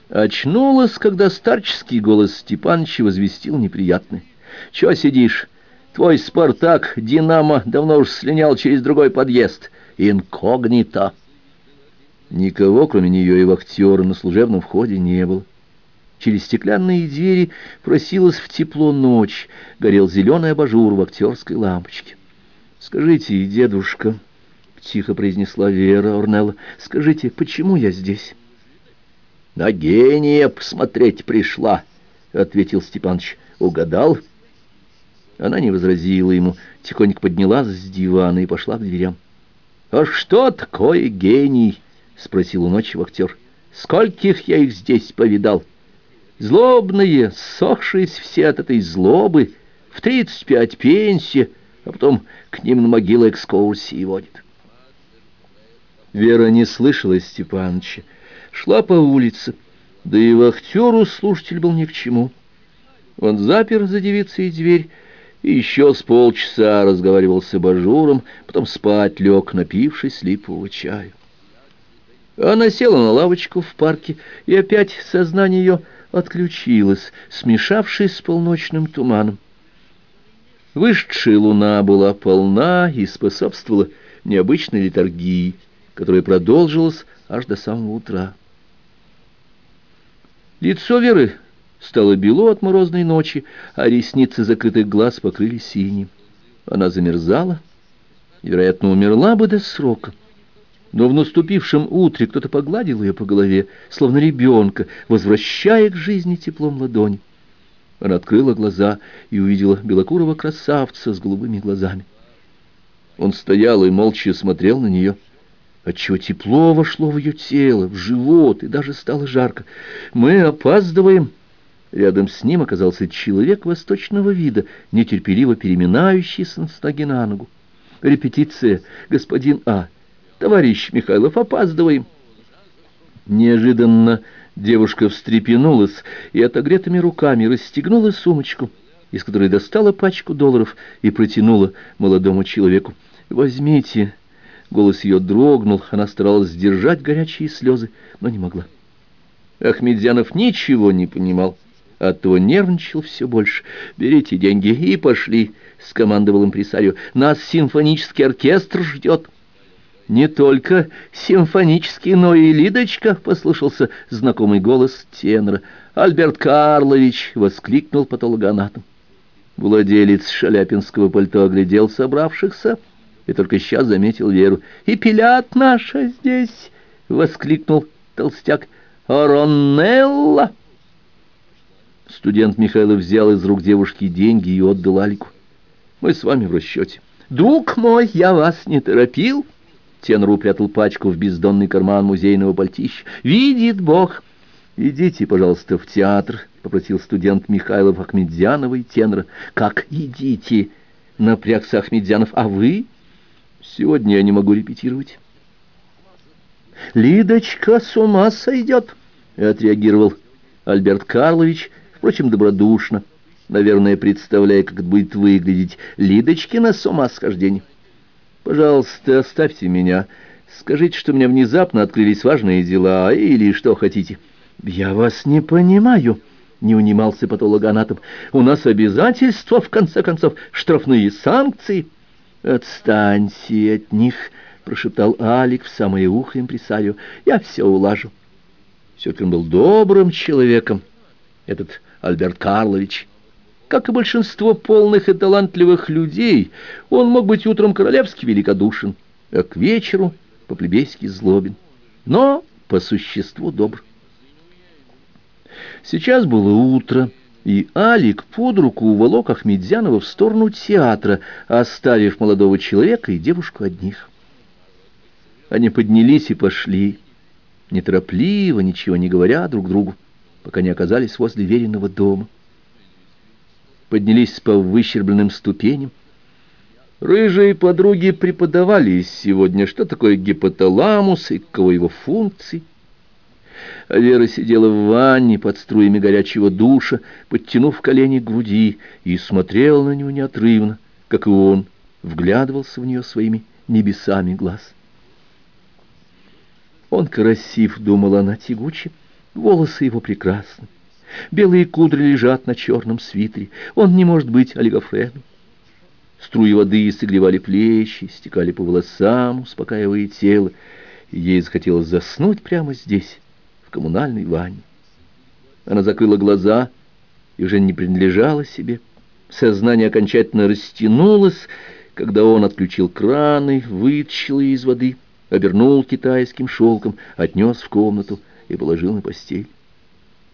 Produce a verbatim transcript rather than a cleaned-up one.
Очнулась, когда старческий голос Степаныча возвестил неприятный. «Чё сидишь? Твой «Спартак» «Динамо» давно уж слинял через другой подъезд. Инкогнито!» Никого, кроме нее и вахтера, на служебном входе не было. Через стеклянные двери просилась в тепло ночь, горел зеленый абажур в актерской лампочке. «Скажите, дедушка», — тихо произнесла Вера Орнелла, — «скажите, почему я здесь?» «На гения посмотреть пришла», — ответил Степаныч. «Угадал?» Она не возразила ему, тихонько поднялась с дивана и пошла к дверям. «А что такое гений?» — спросил у ночи вахтер. «Скольких я их здесь повидал? Злобные, ссохшиеся все от этой злобы, в тридцать пять пенсия, а потом к ним на могилы экскурсии водит». Вера не слышала Степаныча, шла по улице, да и вахтеру слушатель был ни к чему. Он запер за девицей дверь и еще с полчаса разговаривал с абажуром, потом спать лег, напившись липового чаю. Она села на лавочку в парке, и опять сознание ее отключилось, смешавшись с полночным туманом. Вышедшая луна была полна и способствовала необычной литургии, которая продолжилась аж до самого утра. Лицо Веры стало бело от морозной ночи, а ресницы закрытых глаз покрылись синим. Она замерзала и, вероятно, умерла бы до срока. Но в наступившем утре кто-то погладил ее по голове, словно ребенка, возвращая к жизни теплом ладони. Она открыла глаза и увидела белокурого красавца с голубыми глазами. Он стоял и молча смотрел на нее, отчего тепло вошло в ее тело, в живот, и даже стало жарко. «Мы опаздываем!» Рядом с ним оказался человек восточного вида, нетерпеливо переминающийся с ноги на ногу. «Репетиция, господин А. Товарищ Михайлов, опаздываем!» Неожиданно девушка встрепенулась и отогретыми руками расстегнула сумочку, из которой достала пачку долларов и протянула молодому человеку. «Возьмите!» Голос ее дрогнул, она старалась сдержать горячие слезы, но не могла. Ахмедзянов ничего не понимал, оттого нервничал все больше. «Берите деньги и пошли», — скомандовал импресарио. «Нас симфонический оркестр ждет». «Не только симфонический, но и Лидочка», — послышался знакомый голос тенора. «Альберт Карлович!» — воскликнул патологоанатом. Владелец шаляпинского пальто оглядел собравшихся и только сейчас заметил Веру. «И пилят наша здесь!» — воскликнул толстяк. «Оронелла!» Студент Михайлов взял из рук девушки деньги и отдал Алику. «Мы с вами в расчете». «Друг мой, я вас не торопил!» Тенор упрятал пачку в бездонный карман музейного пальтища. «Видит Бог!» «Идите, пожалуйста, в театр», — попросил студент Михайлов Ахмедзянова и тенора. «Как идите?» — напрягся Ахмедзянов. «А вы?» «Сегодня я не могу репетировать». «Лидочка с ума сойдет», — отреагировал Альберт Карлович, впрочем, добродушно, наверное, представляя, как это будет выглядеть. «Лидочкина с ума схождение». «Пожалуйста, оставьте меня. Скажите, что у меня внезапно открылись важные дела, или что хотите». «Я вас не понимаю», — не унимался патологоанатом. «У нас обязательства, в конце концов, штрафные санкции». «Отстаньте от них», — прошептал Алик в самое ухо импресарио. «Я все улажу». Все-таки он был добрым человеком, этот Альберт Карлович. Как и большинство полных и талантливых людей, он мог быть утром королевски великодушен, а к вечеру по-плебейски злобен, но по существу добр. Сейчас было утро, и Алик под руку уволок Ахмедзянова в сторону театра, оставив молодого человека и девушку одних. Они поднялись и пошли, неторопливо, ничего не говоря друг другу, пока не оказались возле Вериного дома. Поднялись по выщербленным ступеням. Рыжие подруги преподавали сегодня, что такое гипоталамус и каково его функции. А Вера сидела в ванне под струями горячего душа, подтянув колени к груди, и смотрела на него неотрывно, как и он, вглядывался в нее своими небесами глаз. «Он красив», — думала она тягуче, Волосы его прекрасны. Белые кудри лежат на черном свитере. Он не может быть Олигофреном. Струи воды согревали плечи, стекали по волосам, успокаивая тело. И ей захотелось заснуть прямо здесь, в коммунальной ванне. Она закрыла глаза и уже не принадлежала себе. Сознание окончательно растянулось, когда он отключил краны, вытащил ее из воды, обернул китайским шелком, отнес в комнату и положил на постель.